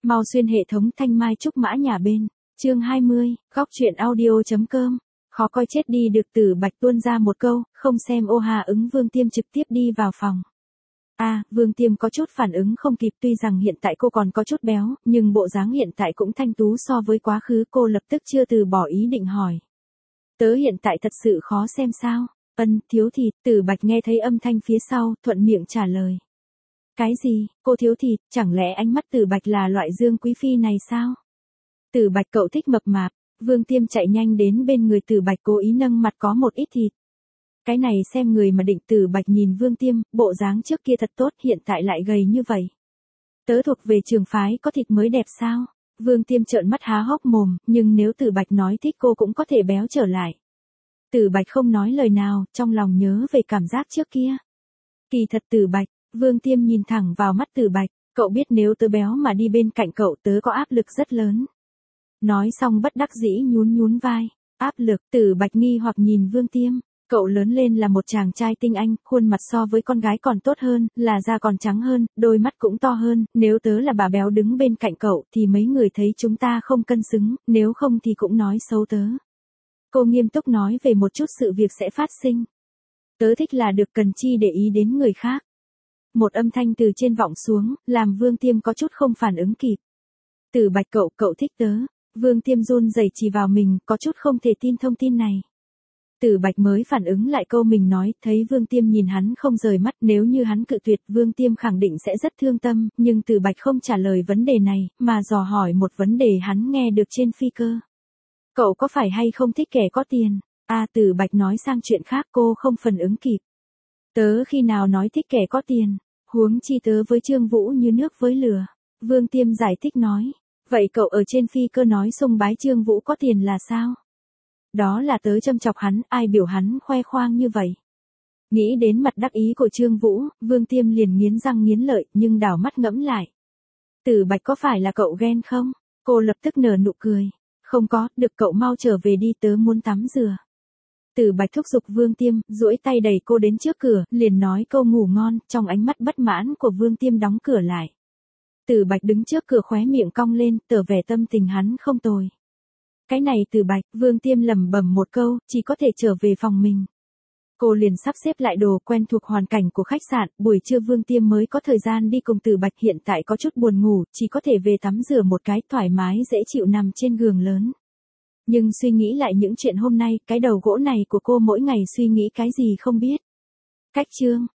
Mau xuyên hệ thống thanh mai trúc mã nhà bên. Chương 20, góc truyện audio.com. Khó coi chết đi được Tử Bạch tuôn ra một câu, không xem ô hà ứng Vương Tiêm trực tiếp đi vào phòng. Vương Tiêm có chút phản ứng không kịp, tuy rằng hiện tại cô còn có chút béo, nhưng bộ dáng hiện tại cũng thanh tú so với quá khứ, cô lập tức chưa từ bỏ ý định hỏi. Tớ hiện tại thật sự khó xem sao? Thiếu thịt. Tử Bạch nghe thấy âm thanh phía sau, thuận miệng trả lời. Cái gì, cô thiếu thịt, chẳng lẽ ánh mắt Tử Bạch là loại Dương Quý Phi này sao? Tử Bạch cậu thích mập mạp. Vương Tiêm chạy nhanh đến bên người Tử Bạch cố ý nâng mặt có một ít thịt. Cái này xem người mà định. Tử Bạch nhìn Vương Tiêm, bộ dáng trước kia thật tốt, hiện tại lại gầy như vậy. Tớ thuộc về trường phái có thịt mới đẹp sao? Vương Tiêm trợn mắt há hốc mồm, nhưng nếu Tử Bạch nói thích cô cũng có thể béo trở lại. Tử Bạch không nói lời nào, trong lòng nhớ về cảm giác trước kia. Kỳ thật Tử Bạch. Vương Tiêm nhìn thẳng vào mắt Tử Bạch, cậu biết nếu tớ béo mà đi bên cạnh cậu tớ có áp lực rất lớn. Nói xong bất đắc dĩ nhún vai. Áp lực. Tử Bạch nghi hoặc nhìn Vương Tiêm. Cậu lớn lên là một chàng trai tinh anh, khuôn mặt so với con gái còn tốt hơn, là da còn trắng hơn, đôi mắt cũng to hơn, nếu tớ là bà béo đứng bên cạnh cậu thì mấy người thấy chúng ta không cân xứng, nếu không thì cũng nói xấu tớ. Cô nghiêm túc nói về một chút sự việc sẽ phát sinh. Tớ thích là được cần chi để ý đến người khác. Một âm thanh từ trên vọng xuống, làm Vương Tiêm có chút không phản ứng kịp. Tử Bạch cậu thích tớ. Vương Tiêm run rẩy chỉ vào mình, có chút không thể tin thông tin này. Tử Bạch mới phản ứng lại câu mình nói, thấy Vương Tiêm nhìn hắn không rời mắt, nếu như hắn cự tuyệt Vương Tiêm khẳng định sẽ rất thương tâm, nhưng Tử Bạch không trả lời vấn đề này, mà dò hỏi một vấn đề hắn nghe được trên phi cơ. Cậu có phải hay không thích kẻ có tiền? Tử Bạch nói sang chuyện khác, cô không phản ứng kịp. Tớ khi nào nói thích kẻ có tiền, huống chi tớ với Trương Vũ như nước với lửa. Vương Tiêm giải thích nói. Vậy cậu ở trên phi cơ nói sùng bái Trương Vũ có tiền là sao? Đó là tớ châm chọc hắn, ai biểu hắn khoe khoang như vậy. Nghĩ đến mặt đắc ý của Trương Vũ, Vương Tiêm liền nghiến răng nghiến lợi, nhưng đảo mắt ngẫm lại. Tử Bạch có phải là cậu ghen không? Cô lập tức nở nụ cười. Không có, được cậu mau trở về đi, tớ muốn tắm rửa. Tử Bạch thúc giục Vương Tiêm, duỗi tay đẩy cô đến trước cửa, liền nói câu ngủ ngon, trong ánh mắt bất mãn của Vương Tiêm đóng cửa lại. Tử Bạch đứng trước cửa khóe miệng cong lên, tỏ vẻ tâm tình hắn không tồi. Cái này Tử Bạch, Vương Tiêm lẩm bẩm một câu, chỉ có thể trở về phòng mình. Cô liền sắp xếp lại đồ, quen thuộc hoàn cảnh của khách sạn, buổi trưa Vương Tiêm mới có thời gian đi cùng Tử Bạch, hiện tại có chút buồn ngủ, chỉ có thể về tắm rửa một cái, thoải mái dễ chịu nằm trên giường lớn. Nhưng suy nghĩ lại những chuyện hôm nay, cái đầu gỗ này của cô mỗi ngày suy nghĩ cái gì không biết. Cách chương.